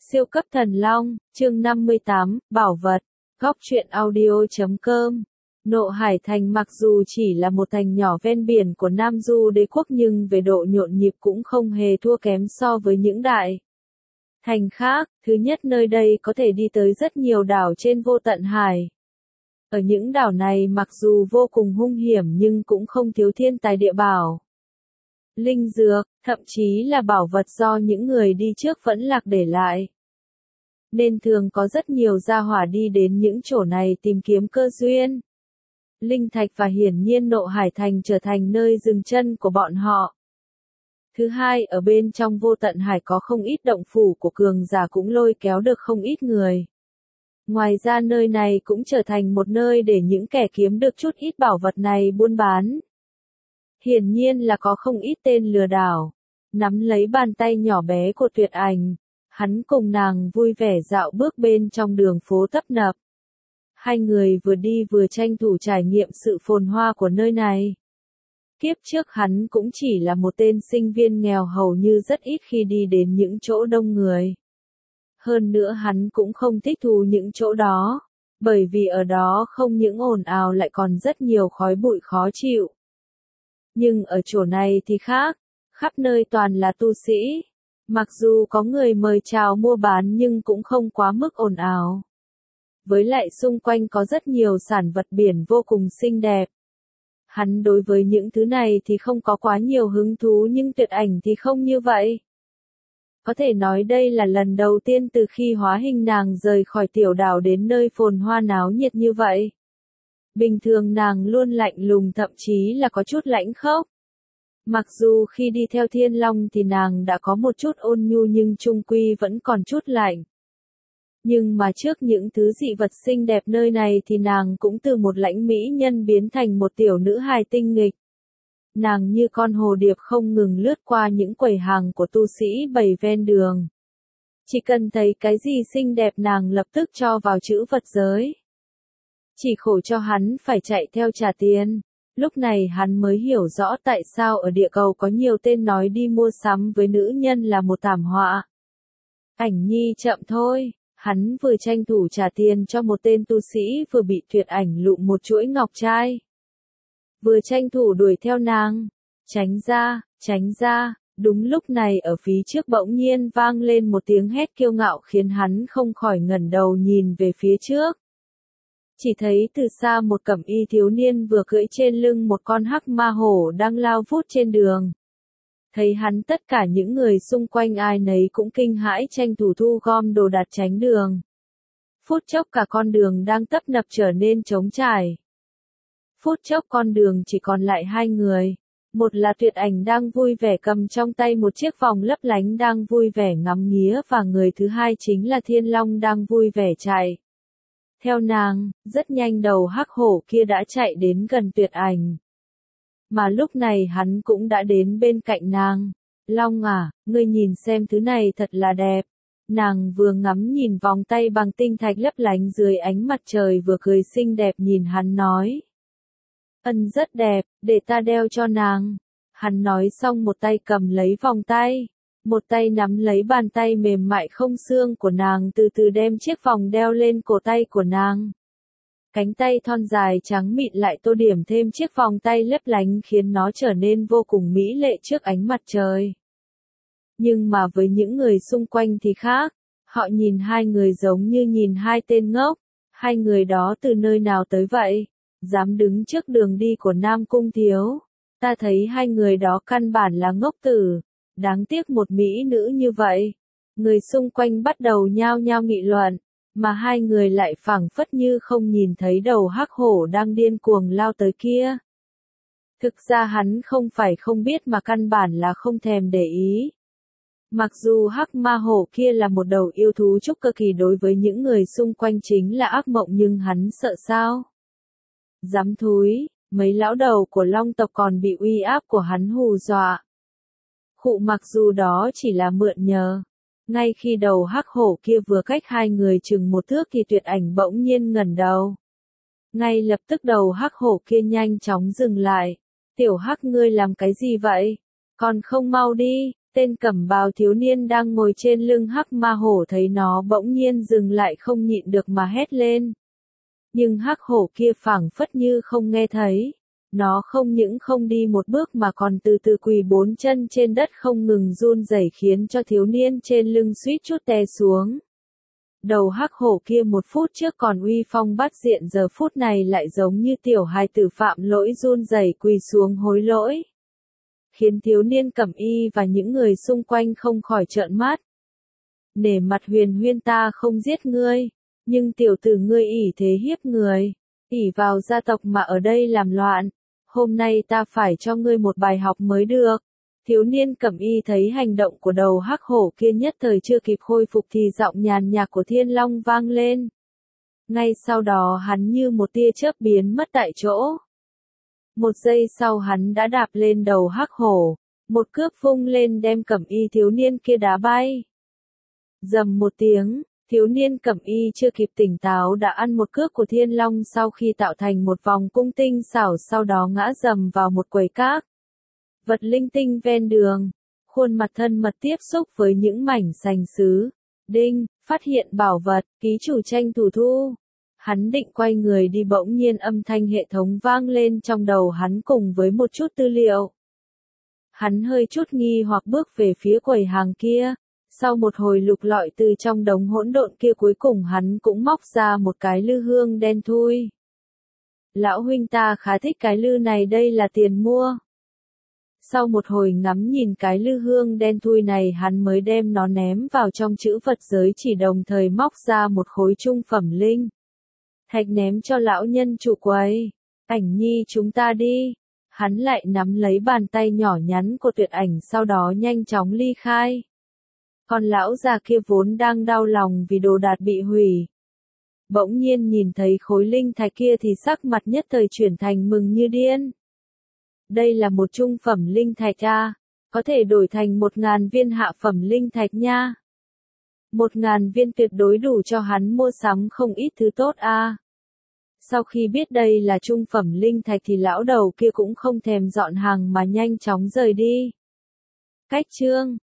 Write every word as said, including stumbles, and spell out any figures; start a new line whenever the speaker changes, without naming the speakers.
Siêu cấp thần long, chương năm mươi tám, bảo vật, góc truyện audio chấm com. Nộ Hải Thành mặc dù chỉ là một thành nhỏ ven biển của Nam Du đế quốc nhưng về độ nhộn nhịp cũng không hề thua kém so với những đại thành khác. Thứ nhất, nơi đây có thể đi tới rất nhiều đảo trên vô tận hải. Ở những đảo này mặc dù vô cùng hung hiểm nhưng cũng không thiếu thiên tài địa bảo, linh dược, thậm chí là bảo vật do những người đi trước vẫn lạc để lại. Nên thường có rất nhiều gia hỏa đi đến những chỗ này tìm kiếm cơ duyên, linh thạch và hiển nhiên Nộ Hải Thành trở thành nơi dừng chân của bọn họ. Thứ hai, ở bên trong vô tận hải có không ít động phủ của cường giả cũng lôi kéo được không ít người. Ngoài ra nơi này cũng trở thành một nơi để những kẻ kiếm được chút ít bảo vật này buôn bán. Hiển nhiên là có không ít tên lừa đảo. Nắm lấy bàn tay nhỏ bé của Tuyệt Ảnh, hắn cùng nàng vui vẻ dạo bước bên trong đường phố tấp nập. Hai người vừa đi vừa tranh thủ trải nghiệm sự phồn hoa của nơi này. Kiếp trước hắn cũng chỉ là một tên sinh viên nghèo hầu như rất ít khi đi đến những chỗ đông người. Hơn nữa hắn cũng không thích thú những chỗ đó, bởi vì ở đó không những ồn ào lại còn rất nhiều khói bụi khó chịu. Nhưng ở chỗ này thì khác, khắp nơi toàn là tu sĩ. Mặc dù có người mời chào mua bán nhưng cũng không quá mức ồn ào. Với lại xung quanh có rất nhiều sản vật biển vô cùng xinh đẹp. Hắn đối với những thứ này thì không có quá nhiều hứng thú nhưng Tuyệt Ảnh thì không như vậy. Có thể nói đây là lần đầu tiên từ khi hóa hình nàng rời khỏi tiểu đảo đến nơi phồn hoa náo nhiệt như vậy. Bình thường nàng luôn lạnh lùng thậm chí là có chút lãnh khốc. Mặc dù khi đi theo Thiên Long thì nàng đã có một chút ôn nhu nhưng chung quy vẫn còn chút lạnh. Nhưng mà trước những thứ dị vật xinh đẹp nơi này thì nàng cũng từ một lãnh mỹ nhân biến thành một tiểu nữ hài tinh nghịch. Nàng như con hồ điệp không ngừng lướt qua những quầy hàng của tu sĩ bày ven đường. Chỉ cần thấy cái gì xinh đẹp nàng lập tức cho vào trữ vật giới. Chỉ khổ cho hắn phải chạy theo trả tiền. Lúc này hắn mới hiểu rõ tại sao ở địa cầu có nhiều tên nói đi mua sắm với nữ nhân là một thảm họa. Ảnh nhi chậm thôi, hắn vừa tranh thủ trả tiền cho một tên tu sĩ vừa bị Tuyệt Ảnh lụm một chuỗi ngọc trai. Vừa tranh thủ đuổi theo nàng, tránh ra, tránh ra, đúng lúc này ở phía trước bỗng nhiên vang lên một tiếng hét kiêu ngạo khiến hắn không khỏi ngẩng đầu nhìn về phía trước. Chỉ thấy từ xa một cẩm y thiếu niên vừa cưỡi trên lưng một con hắc ma hổ đang lao vút trên đường. Thấy hắn tất cả những người xung quanh ai nấy cũng kinh hãi tranh thủ thu gom đồ đạc tránh đường. Phút chốc cả con đường đang tấp nập trở nên trống trải. Phút chốc con đường chỉ còn lại hai người. Một là Tuyệt Ảnh đang vui vẻ cầm trong tay một chiếc vòng lấp lánh đang vui vẻ ngắm nghía và người thứ hai chính là Thiên Long đang vui vẻ chạy. Theo nàng, rất nhanh đầu hắc hổ kia đã chạy đến gần Tuyệt Ảnh. Mà lúc này hắn cũng đã đến bên cạnh nàng. Long à, ngươi nhìn xem thứ này thật là đẹp. Nàng vừa ngắm nhìn vòng tay bằng tinh thạch lấp lánh dưới ánh mặt trời vừa cười xinh đẹp nhìn hắn nói. Ân rất đẹp, để ta đeo cho nàng. Hắn nói xong một tay cầm lấy vòng tay. Một tay nắm lấy bàn tay mềm mại không xương của nàng từ từ đem chiếc vòng đeo lên cổ tay của nàng. Cánh tay thon dài trắng mịn lại tô điểm thêm chiếc vòng tay lấp lánh khiến nó trở nên vô cùng mỹ lệ trước ánh mặt trời. Nhưng mà với những người xung quanh thì khác, họ nhìn hai người giống như nhìn hai tên ngốc. Hai người đó từ nơi nào tới vậy? Dám đứng trước đường đi của Nam Cung thiếu. Ta thấy hai người đó căn bản là ngốc tử. Đáng tiếc một mỹ nữ như vậy. Người xung quanh bắt đầu nhao nhao nghị luận, mà hai người lại phảng phất như không nhìn thấy đầu hắc hổ đang điên cuồng lao tới kia. Thực ra hắn không phải không biết mà căn bản là không thèm để ý. Mặc dù hắc ma hổ kia là một đầu yêu thú trúc cơ kỳ đối với những người xung quanh chính là ác mộng nhưng hắn sợ sao? Dám thúi, mấy lão đầu của Long tộc còn bị uy áp của hắn hù dọa. Khụ mặc dù đó chỉ là mượn nhờ. Ngay khi đầu hắc hổ kia vừa cách hai người chừng một thước thì Tuyệt Ảnh bỗng nhiên ngẩng đầu. Ngay lập tức đầu hắc hổ kia nhanh chóng dừng lại. Tiểu hắc ngươi làm cái gì vậy? Còn không mau đi, Tên cẩm bào thiếu niên đang ngồi trên lưng hắc ma hổ thấy nó bỗng nhiên dừng lại không nhịn được mà hét lên. Nhưng hắc hổ kia phảng phất như không nghe thấy. Nó không những không đi một bước mà còn từ từ quỳ bốn chân trên đất không ngừng run rẩy khiến cho thiếu niên trên lưng suýt chút té xuống. Đầu hắc hổ kia một phút trước còn uy phong bát diện giờ phút này lại giống như tiểu hài tử phạm lỗi run rẩy quỳ xuống hối lỗi. Khiến thiếu niên cẩm y và những người xung quanh không khỏi trợn mắt. Nể mặt Huyền Huyên ta không giết ngươi, nhưng tiểu tử ngươi ỷ thế hiếp người, ỷ vào gia tộc mà ở đây làm loạn, hôm nay ta phải cho ngươi một bài học mới được. Thiếu niên cẩm y thấy hành động của đầu hắc hổ kia nhất thời chưa kịp khôi phục thì giọng nhàn nhạt của Thiên Long vang lên. Ngay sau đó hắn như một tia chớp biến mất tại chỗ. Một giây sau hắn đã đạp lên đầu hắc hổ, một cước vung lên đem cẩm y thiếu niên kia đá bay. Rầm một tiếng, thiếu niên cẩm y chưa kịp tỉnh táo đã ăn một cước của Thiên Long sau khi tạo thành một vòng cung tinh xảo sau đó ngã rầm vào một quầy cát. Vật linh tinh ven đường, khuôn mặt thân mật tiếp xúc với những mảnh sành sứ. Đinh, phát hiện bảo vật, ký chủ tranh thủ thu. Hắn định quay người đi bỗng nhiên âm thanh hệ thống vang lên trong đầu hắn cùng với một chút tư liệu. Hắn hơi chút nghi hoặc bước về phía quầy hàng kia. Sau một hồi lục lọi từ trong đống hỗn độn kia cuối cùng hắn cũng móc ra một cái lư hương đen thui. Lão huynh ta khá thích cái lư này, đây là tiền mua. Sau một hồi ngắm nhìn cái lư hương đen thui này hắn mới đem nó ném vào trong chữ vật giới chỉ đồng thời móc ra một khối trung phẩm linh thạch ném cho lão nhân chủ quầy. Ảnh nhi chúng ta đi. Hắn lại nắm lấy bàn tay nhỏ nhắn của Tuyệt Ảnh sau đó nhanh chóng ly khai. Còn lão già kia vốn đang đau lòng vì đồ đạc bị hủy. Bỗng nhiên nhìn thấy khối linh thạch kia thì sắc mặt nhất thời chuyển thành mừng như điên. Đây là một trung phẩm linh thạch à, có thể đổi thành một ngàn viên hạ phẩm linh thạch nha. Một ngàn viên tuyệt đối đủ cho hắn mua sắm không ít thứ tốt à. Sau khi biết đây là trung phẩm linh thạch thì lão đầu kia cũng không thèm dọn hàng mà nhanh chóng rời đi. Cách chương